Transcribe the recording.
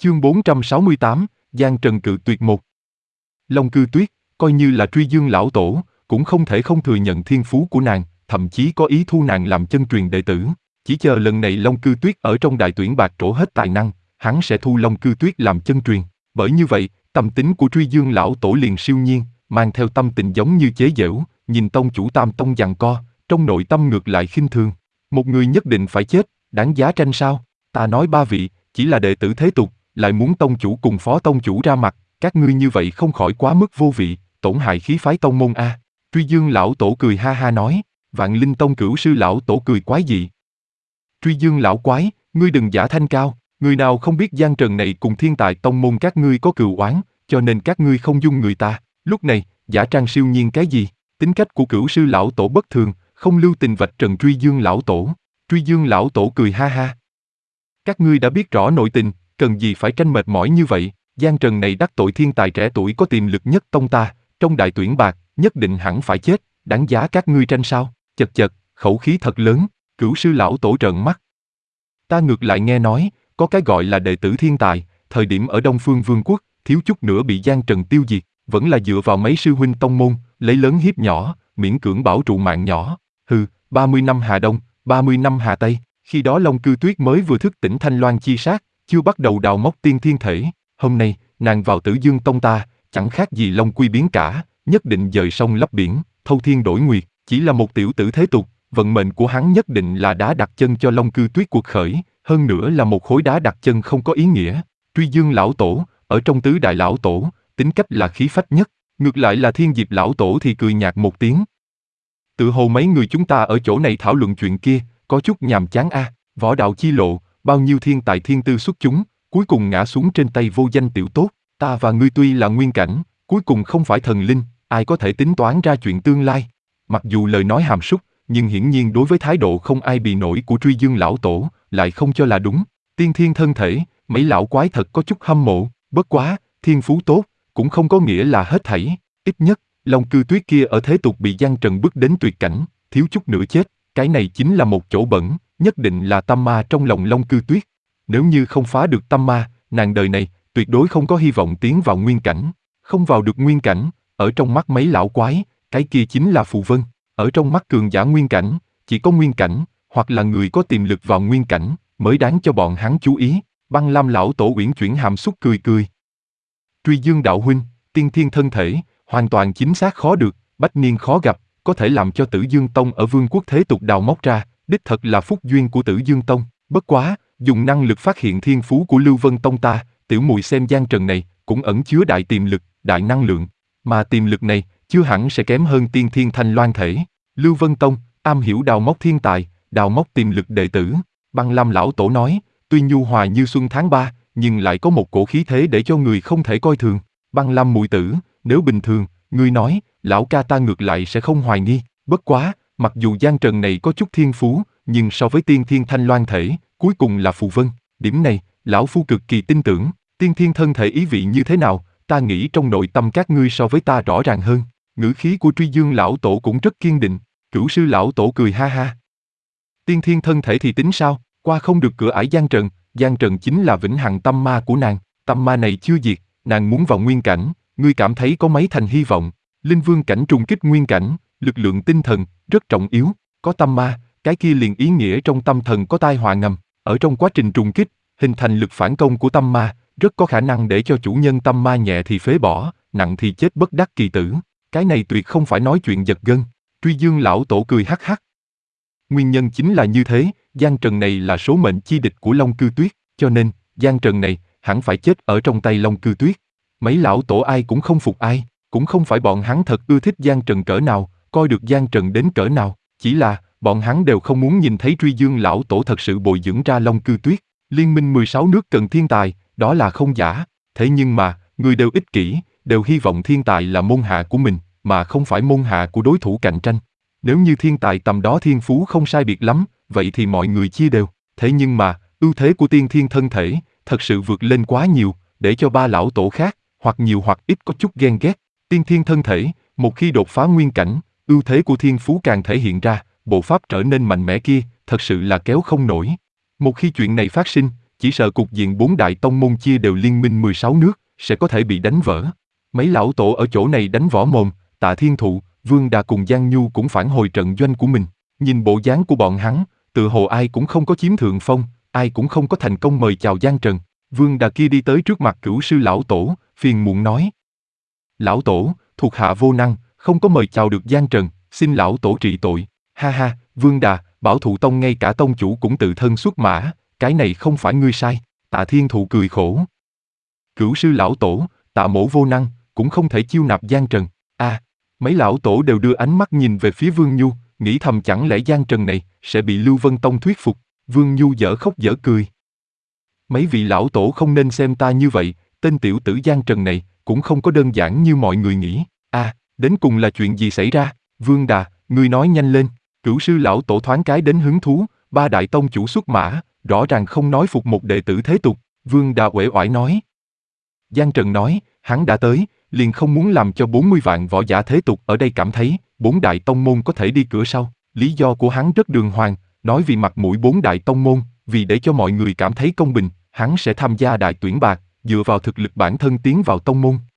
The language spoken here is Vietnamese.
Chương 468, Giang Trần cự tuyệt một. Long Cư Tuyết, coi như là Truy Dương lão tổ, cũng không thể không thừa nhận thiên phú của nàng, thậm chí có ý thu nàng làm chân truyền đệ tử. Chỉ chờ lần này Long Cư Tuyết ở trong đại tuyển bạc trổ hết tài năng, hắn sẽ thu Long Cư Tuyết làm chân truyền. Bởi như vậy, tâm tính của Truy Dương lão tổ liền siêu nhiên, mang theo tâm tình giống như chế giễu, nhìn tông chủ Tam Tông giằng co, trong nội tâm ngược lại khinh thường. Một người nhất định phải chết, đáng giá tranh sao? Ta nói ba vị, chỉ là đệ tử thế tục, lại muốn tông chủ cùng phó tông chủ ra mặt, các ngươi như vậy không khỏi quá mức vô vị, tổn hại khí phái tông môn a. Truy Dương lão tổ cười ha ha nói, Vạn Linh Tông cửu sư lão tổ cười quái dị. Truy Dương lão quái, ngươi đừng giả thanh cao, người nào không biết Giang Trần này cùng thiên tài tông môn các ngươi có cừu oán, cho nên các ngươi không dung người ta. Lúc này, giả trang siêu nhiên cái gì? Tính cách của cửu sư lão tổ bất thường, không lưu tình vạch trần Truy Dương lão tổ. Truy Dương lão tổ cười ha ha. Các ngươi đã biết rõ nội tình, cần gì phải tranh mệt mỏi như vậy? Giang Trần này đắc tội thiên tài trẻ tuổi có tiềm lực nhất tông ta, trong đại tuyển bạc, nhất định hẳn phải chết, đáng giá các ngươi tranh sao? Chật chật, khẩu khí thật lớn, cửu sư lão tổ trợn mắt. Ta ngược lại nghe nói, có cái gọi là đệ tử thiên tài, thời điểm ở Đông Phương Vương quốc, thiếu chút nữa bị Giang Trần tiêu diệt, vẫn là dựa vào mấy sư huynh tông môn, lấy lớn hiếp nhỏ, miễn cưỡng bảo trụ mạng nhỏ. Hừ, 30 năm Hà Đông, 30 năm Hà Tây, khi đó Long Cư Tuyết mới vừa thức tỉnh Thanh Loan chi sát, chưa bắt đầu đào móc tiên thiên thể. Hôm nay, nàng vào Tử Dương Tông ta, chẳng khác gì Long Quy biến cả, nhất định dời sông lấp biển, thâu thiên đổi nguyệt. Chỉ là một tiểu tử thế tục, vận mệnh của hắn nhất định là đá đặt chân cho Long Cư Tuyết cuộc khởi, hơn nữa là một khối đá đặt chân không có ý nghĩa. Truy Dương lão tổ, ở trong tứ đại lão tổ, tính cách là khí phách nhất, ngược lại là Thiên Diệp lão tổ thì cười nhạt một tiếng. Tự hồ mấy người chúng ta ở chỗ này thảo luận chuyện kia, có chút nhàm chán a. Võ đạo chi lộ, bao nhiêu thiên tài thiên tư xuất chúng, cuối cùng ngã xuống trên tay vô danh tiểu tốt. Ta và ngươi tuy là nguyên cảnh, cuối cùng không phải thần linh, ai có thể tính toán ra chuyện tương lai. Mặc dù lời nói hàm súc, nhưng hiển nhiên đối với thái độ không ai bì nổi của Truy Dương lão tổ, lại không cho là đúng. Tiên thiên thân thể, mấy lão quái thật có chút hâm mộ, bất quá, thiên phú tốt, cũng không có nghĩa là hết thảy. Ít nhất, Long Cư Tuyết kia ở thế tục bị Giang Trần bức đến tuyệt cảnh, thiếu chút nữa chết, cái này chính là một chỗ bẩn, nhất định là tâm ma trong lòng Long Cư Tuyết. Nếu như không phá được tâm ma, nàng đời này, tuyệt đối không có hy vọng tiến vào nguyên cảnh. Không vào được nguyên cảnh, ở trong mắt mấy lão quái, cái kia chính là phù vân. Ở trong mắt cường giả nguyên cảnh, chỉ có nguyên cảnh, hoặc là người có tiềm lực vào nguyên cảnh, mới đáng cho bọn hắn chú ý. Băng Lam lão tổ uyển chuyển hàm xúc cười cười. Truy Dương đạo huynh, tiên thiên thân thể, hoàn toàn chính xác khó được, bách niên khó gặp, có thể làm cho Tử Dương Tông ở vương quốc thế tục đào móc ra, đích thật là phúc duyên của Tử Dương Tông. Bất quá, dùng năng lực phát hiện thiên phú của Lưu Vân Tông ta, tiểu mùi xem Giang Trần này, cũng ẩn chứa đại tiềm lực, đại năng lượng, mà tiềm lực này, chưa hẳn sẽ kém hơn tiên thiên Thanh Loan thể. Lưu Vân Tông, am hiểu đào móc thiên tài, đào móc tiềm lực đệ tử. Băng Lam lão tổ nói, tuy nhu hòa như xuân tháng 3, nhưng lại có một cổ khí thế để cho người không thể coi thường. Băng Lam muội tử, nếu bình thường, ngươi nói, lão ca ta ngược lại sẽ không hoài nghi. Bất quá, mặc dù Giang Trần này có chút thiên phú, nhưng so với tiên thiên Thanh Loan thể, cuối cùng là phù vân. Điểm này, lão phu cực kỳ tin tưởng. Tiên thiên thân thể ý vị như thế nào, ta nghĩ trong nội tâm các ngươi so với ta rõ ràng hơn. Ngữ khí của Truy Dương lão tổ cũng rất kiên định. Cửu sư lão tổ cười ha ha. Tiên thiên thân thể thì tính sao, qua không được cửa ải Giang Trần chính là vĩnh hằng tâm ma của nàng. Tâm ma này chưa diệt, nàng muốn vào nguyên cảnh, ngươi cảm thấy có mấy thành hy vọng. Linh vương cảnh trùng kích nguyên cảnh, lực lượng tinh thần, rất trọng yếu. Có tâm ma, cái kia liền ý nghĩa trong tâm thần có tai họa ngầm. Ở trong quá trình trùng kích, hình thành lực phản công của tâm ma, rất có khả năng để cho chủ nhân tâm ma nhẹ thì phế bỏ, nặng thì chết bất đắc kỳ tử. Cái này tuyệt không phải nói chuyện giật gân. Truy Dương lão tổ cười hắc hắc. Nguyên nhân chính là như thế, Giang Trần này là số mệnh chi địch của Long Cư Tuyết, cho nên, Giang Trần này, hẳn phải chết ở trong tay Long Cư Tuyết. Mấy lão tổ ai cũng không phục ai, cũng không phải bọn hắn thật ưa thích Giang Trần cỡ nào, coi được Giang Trần đến cỡ nào, chỉ là, bọn hắn đều không muốn nhìn thấy Truy Dương lão tổ thật sự bồi dưỡng ra Long Cư Tuyết. Liên minh 16 nước cần thiên tài, đó là không giả, thế nhưng mà, người đều ích kỷ, đều hy vọng thiên tài là môn hạ của mình, mà không phải môn hạ của đối thủ cạnh tranh. Nếu như thiên tài tầm đó thiên phú không sai biệt lắm, vậy thì mọi người chia đều. Thế nhưng mà, ưu thế của tiên thiên thân thể, thật sự vượt lên quá nhiều, để cho ba lão tổ khác, hoặc nhiều hoặc ít có chút ghen ghét. Tiên thiên thân thể, một khi đột phá nguyên cảnh, ưu thế của thiên phú càng thể hiện ra, bộ pháp trở nên mạnh mẽ kia, thật sự là kéo không nổi. Một khi chuyện này phát sinh, chỉ sợ cục diện 4 đại tông môn chia đều liên minh 16 nước, sẽ có thể bị đánh vỡ. Mấy lão tổ ở chỗ này đánh võ mồm, Tạ Thiên Thụ, Vương Đà cùng Giang Nhu cũng phản hồi trận doanh của mình. Nhìn bộ dáng của bọn hắn, tự hồ ai cũng không có chiếm thượng phong, ai cũng không có thành công mời chào Giang Trần. Vương Đà kia đi tới trước mặt Cửu sư lão tổ, phiền muộn nói: Lão tổ, thuộc hạ vô năng, không có mời chào được Giang Trần, xin lão tổ trị tội. Ha ha, Vương Đà, Bảo Thụ Tông ngay cả tông chủ cũng tự thân xuất mã, cái này không phải ngươi sai. Tạ Thiên Thụ cười khổ. Cửu sư lão tổ, Tạ mỗ vô năng, cũng không thể chiêu nạp Giang Trần. Mấy lão tổ đều đưa ánh mắt nhìn về phía Vương Nhu, nghĩ thầm chẳng lẽ Giang Trần này sẽ bị Lưu Vân Tông thuyết phục. Vương Nhu dở khóc dở cười. Mấy vị lão tổ không nên xem ta như vậy, tên tiểu tử Giang Trần này cũng không có đơn giản như mọi người nghĩ. Đến cùng là chuyện gì xảy ra? Vương Đà, ngươi nói nhanh lên. Cửu sư lão tổ thoáng cái đến hứng thú, 3 đại tông chủ xuất mã, rõ ràng không nói phục một đệ tử thế tục. Vương Đà uể oải nói. Giang Trần nói, hắn đã tới, liền không muốn làm cho 40 vạn võ giả thế tục ở đây cảm thấy 4 đại tông môn có thể đi cửa sau. Lý do của hắn rất đường hoàng, nói vì mặt mũi 4 đại tông môn, vì để cho mọi người cảm thấy công bình, hắn sẽ tham gia đại tuyển bạc, dựa vào thực lực bản thân tiến vào tông môn.